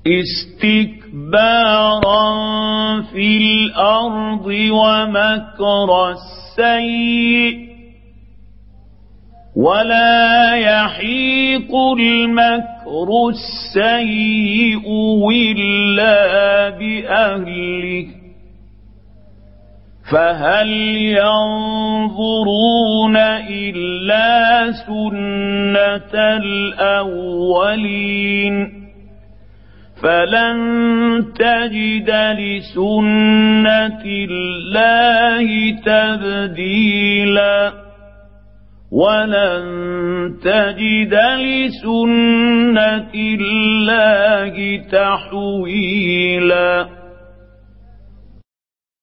استكبارا في الأرض ومكر السيء ولا يحيق المكر السيء إلا بأهله فهل ينظرون إلا سنة الأولين فلن تجد لسنة الله تبديلا ولن تجد لسنة الله تحويلا